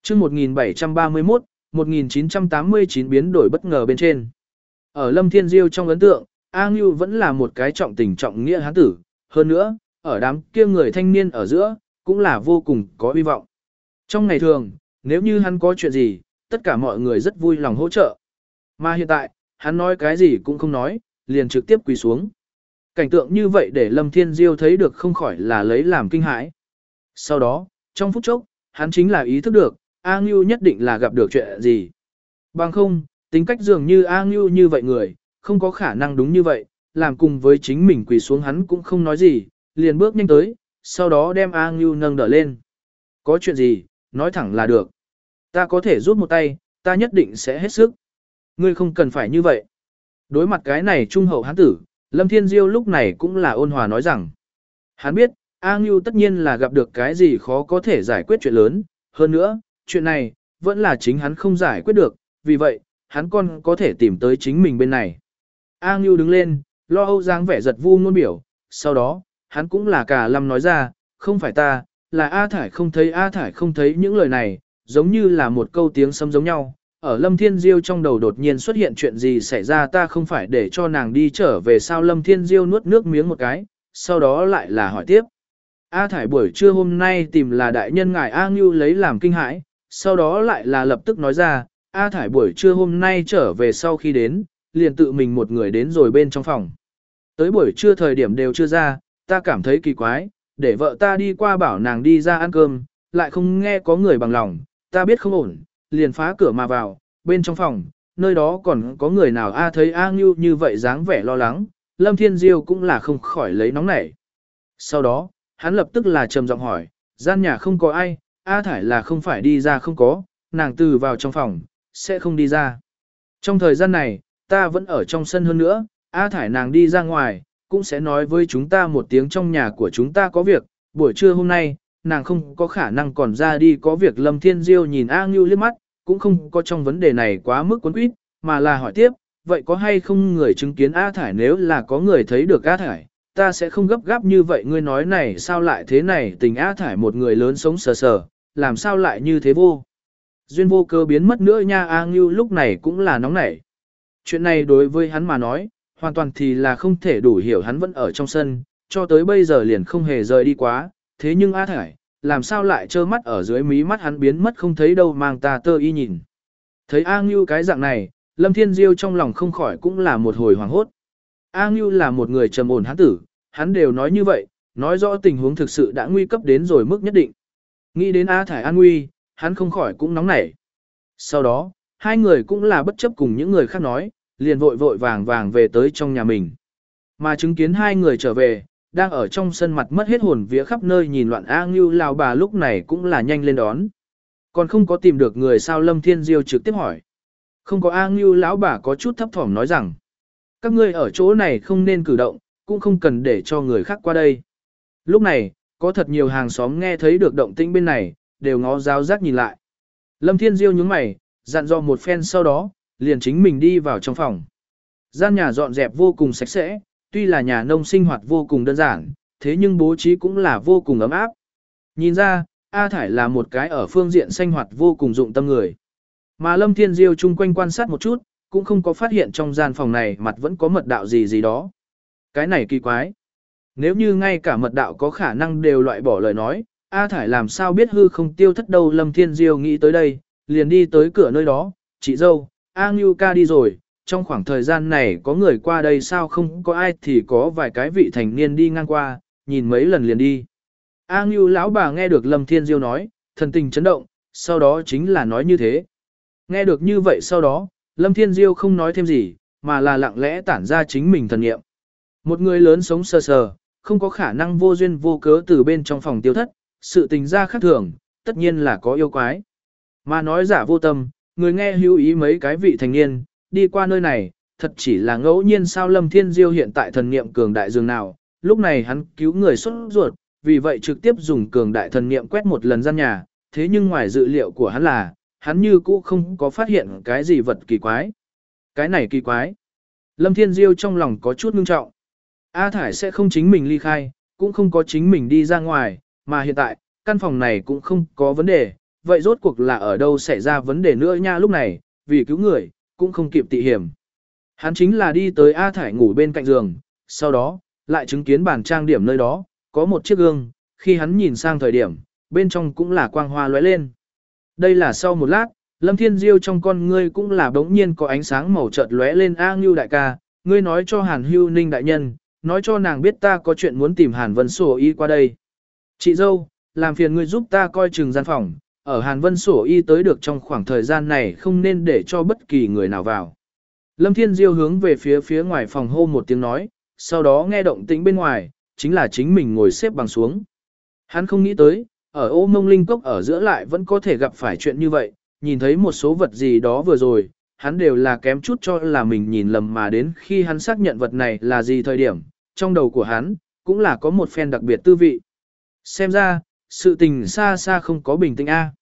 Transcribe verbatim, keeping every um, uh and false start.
chương một nghìn bảy trăm ba mươi mốt, một nghìn chín trăm tám mươi chín biến đổi bất ngờ bên trên. Ở Lâm Thiên Diêu trong ấn tượng, A Ngưu vẫn là một cái trọng tình trọng nghĩa hán tử, hơn nữa, ở đám kia người thanh niên ở giữa, cũng là vô cùng có hy vọng. Trong ngày thường, nếu như hắn có chuyện gì, tất cả mọi người rất vui lòng hỗ trợ. Mà hiện tại, hắn nói cái gì cũng không nói, liền trực tiếp quỳ xuống. Cảnh tượng như vậy để Lâm Thiên Diêu thấy được không khỏi là lấy làm kinh hãi. Sau đó, trong phút chốc, hắn chính là ý thức được, A Ngưu nhất định là gặp được chuyện gì. Bằng không, tính cách dường như A Ngưu như vậy người, không có khả năng đúng như vậy, làm cùng với chính mình quỳ xuống hắn cũng không nói gì, liền bước nhanh tới, sau đó đem A Ngưu nâng đỡ lên. Có chuyện gì, nói thẳng là được. Ta có thể giúp một tay, ta nhất định sẽ hết sức. Ngươi không cần phải như vậy. Đối mặt cái này trung hậu hán tử, Lâm Thiên Diêu lúc này cũng là ôn hòa nói rằng. Hắn biết, A Ngưu tất nhiên là gặp được cái gì khó có thể giải quyết chuyện lớn, hơn nữa, chuyện này, vẫn là chính hắn không giải quyết được, vì vậy, hắn còn có thể tìm tới chính mình bên này. A Ngưu đứng lên, lo âu dáng vẻ giật vu ngôn biểu, sau đó, hắn cũng là cả lâm nói ra, không phải ta, là A Thải không thấy A Thải không thấy những lời này, giống như là một câu tiếng sấm giống nhau. Ở Lâm Thiên Diêu trong đầu đột nhiên xuất hiện chuyện gì xảy ra ta không phải để cho nàng đi trở về sao Lâm Thiên Diêu nuốt nước miếng một cái, sau đó lại là hỏi tiếp. A Thải buổi trưa hôm nay tìm là đại nhân ngài A Ngưu lấy làm kinh hãi, sau đó lại là lập tức nói ra, A Thải buổi trưa hôm nay trở về sau khi đến, liền tự mình một người đến rồi bên trong phòng. Tới buổi trưa thời điểm đều chưa ra, ta cảm thấy kỳ quái, để vợ ta đi qua bảo nàng đi ra ăn cơm, lại không nghe có người bằng lòng, ta biết không ổn, liền phá cửa mà vào, bên trong phòng, nơi đó còn có người nào A thấy A Ngưu như vậy dáng vẻ lo lắng, Lâm Thiên Diêu cũng là không khỏi lấy nóng nảy. Sau đó, hắn lập tức là trầm giọng hỏi, gian nhà không có ai, A Thải là không phải đi ra không có, nàng từ vào trong phòng, sẽ không đi ra. Trong thời gian này, ta vẫn ở trong sân hơn nữa, A Thải nàng đi ra ngoài, cũng sẽ nói với chúng ta một tiếng trong nhà của chúng ta có việc, buổi trưa hôm nay, nàng không có khả năng còn ra đi có việc. Lâm Thiên Diêu nhìn A Ngưu liếc mắt, cũng không có trong vấn đề này quá mức quấn quýt, mà là hỏi tiếp, vậy có hay không người chứng kiến A Thải nếu là có người thấy được A Thải, ta sẽ không gấp gáp như vậy ngươi nói này sao lại thế này tình A Thải một người lớn sống sờ sờ, làm sao lại như thế vô. Duyên vô cơ biến mất nữa nha A Ngưu lúc này cũng là nóng nảy. Chuyện này đối với hắn mà nói, hoàn toàn thì là không thể đủ hiểu hắn vẫn ở trong sân, cho tới bây giờ liền không hề rời đi quá, thế nhưng A Thải, làm sao lại trơ mắt ở dưới mí mắt hắn biến mất không thấy đâu mang ta tơ y nhìn. Thấy A Ngưu cái dạng này, Lâm Thiên Diêu trong lòng không khỏi cũng là một hồi hoảng hốt. A Ngưu là một người trầm ổn hắn tử, hắn đều nói như vậy, nói rõ tình huống thực sự đã nguy cấp đến rồi mức nhất định. Nghĩ đến A Thải an nguy, hắn không khỏi cũng nóng nảy. Sau đó, hai người cũng là bất chấp cùng những người khác nói, liền vội vội vàng vàng về tới trong nhà mình. Mà chứng kiến hai người trở về, đang ở trong sân mặt mất hết hồn vía khắp nơi nhìn loạn A Ngưu lão bà lúc này cũng là nhanh lên đón. Còn không có tìm được người sao Lâm Thiên Diêu trực tiếp hỏi. Không có A Ngưu lão bà có chút thấp thỏm nói rằng, các ngươi ở chỗ này không nên cử động, cũng không cần để cho người khác qua đây. Lúc này, có thật nhiều hàng xóm nghe thấy được động tĩnh bên này, đều ngó giáo giác nhìn lại. Lâm Thiên Diêu nhướng mày, dặn dò một phen sau đó, liền chính mình đi vào trong phòng. Gian nhà dọn dẹp vô cùng sạch sẽ, tuy là nhà nông sinh hoạt vô cùng đơn giản, thế nhưng bố trí cũng là vô cùng ấm áp. Nhìn ra, A Thải là một cái ở phương diện sinh hoạt vô cùng dụng tâm người. Mà Lâm Thiên Diêu chung quanh quan sát một chút, cũng không có phát hiện trong gian phòng này mặt vẫn có mật đạo gì gì đó. Cái này kỳ quái. Nếu như ngay cả mật đạo có khả năng đều loại bỏ lời nói, A Thải làm sao biết hư không tiêu thất đâu. Lâm Thiên Diêu nghĩ tới đây, liền đi tới cửa nơi đó, chị dâu, A Ngưu ca đi rồi, trong khoảng thời gian này có người qua đây sao không có ai thì có vài cái vị thành niên đi ngang qua, nhìn mấy lần liền đi. A Ngưu lão bà nghe được Lâm Thiên Diêu nói, thần tình chấn động, sau đó chính là nói như thế. Nghe được như vậy sau đó, Lâm Thiên Diêu không nói thêm gì, mà là lặng lẽ tản ra chính mình thần nghiệm. Một người lớn sống sờ sờ, không có khả năng vô duyên vô cớ từ bên trong phòng tiêu thất, sự tình ra khác thường, tất nhiên là có yêu quái. Mà nói giả vô tâm, người nghe hữu ý mấy cái vị thành niên, đi qua nơi này, thật chỉ là ngẫu nhiên sao Lâm Thiên Diêu hiện tại thần niệm cường đại dường nào, lúc này hắn cứu người xuất ruột, vì vậy trực tiếp dùng cường đại thần niệm quét một lần gian nhà, thế nhưng ngoài dự liệu của hắn là, hắn như cũ không có phát hiện cái gì vật kỳ quái. Cái này kỳ quái. Lâm Thiên Diêu trong lòng có chút ngưng trọng. A Thải sẽ không chính mình ly khai, cũng không có chính mình đi ra ngoài, mà hiện tại, căn phòng này cũng không có vấn đề, vậy rốt cuộc là ở đâu xảy ra vấn đề nữa nha lúc này, vì cứu người, cũng không kịp tị hiểm. Hắn chính là đi tới A Thải ngủ bên cạnh giường, sau đó, lại chứng kiến bàn trang điểm nơi đó, có một chiếc gương, khi hắn nhìn sang thời điểm, bên trong cũng là quang hoa lóe lên. Đây là sau một lát, Lâm Thiên Diêu trong con ngươi cũng là đống nhiên có ánh sáng màu chợt lóe lên. A Ngưu đại ca, ngươi nói cho Hàn Hưu Ninh đại nhân, nói cho nàng biết ta có chuyện muốn tìm Hàn Vân Sổ Y qua đây. Chị dâu, làm phiền ngươi giúp ta coi chừng gian phòng, ở Hàn Vân Sổ Y tới được trong khoảng thời gian này không nên để cho bất kỳ người nào vào. Lâm Thiên Diêu hướng về phía phía ngoài phòng hô một tiếng nói, sau đó nghe động tĩnh bên ngoài, chính là chính mình ngồi xếp bằng xuống. Hắn không nghĩ tới, ở ô mông linh cốc ở giữa lại vẫn có thể gặp phải chuyện như vậy, nhìn thấy một số vật gì đó vừa rồi, hắn đều là kém chút cho là mình nhìn lầm mà đến khi hắn xác nhận vật này là gì thời điểm, trong đầu của hắn, cũng là có một phen đặc biệt tư vị. Xem ra, sự tình xa xa không có bình tĩnh a.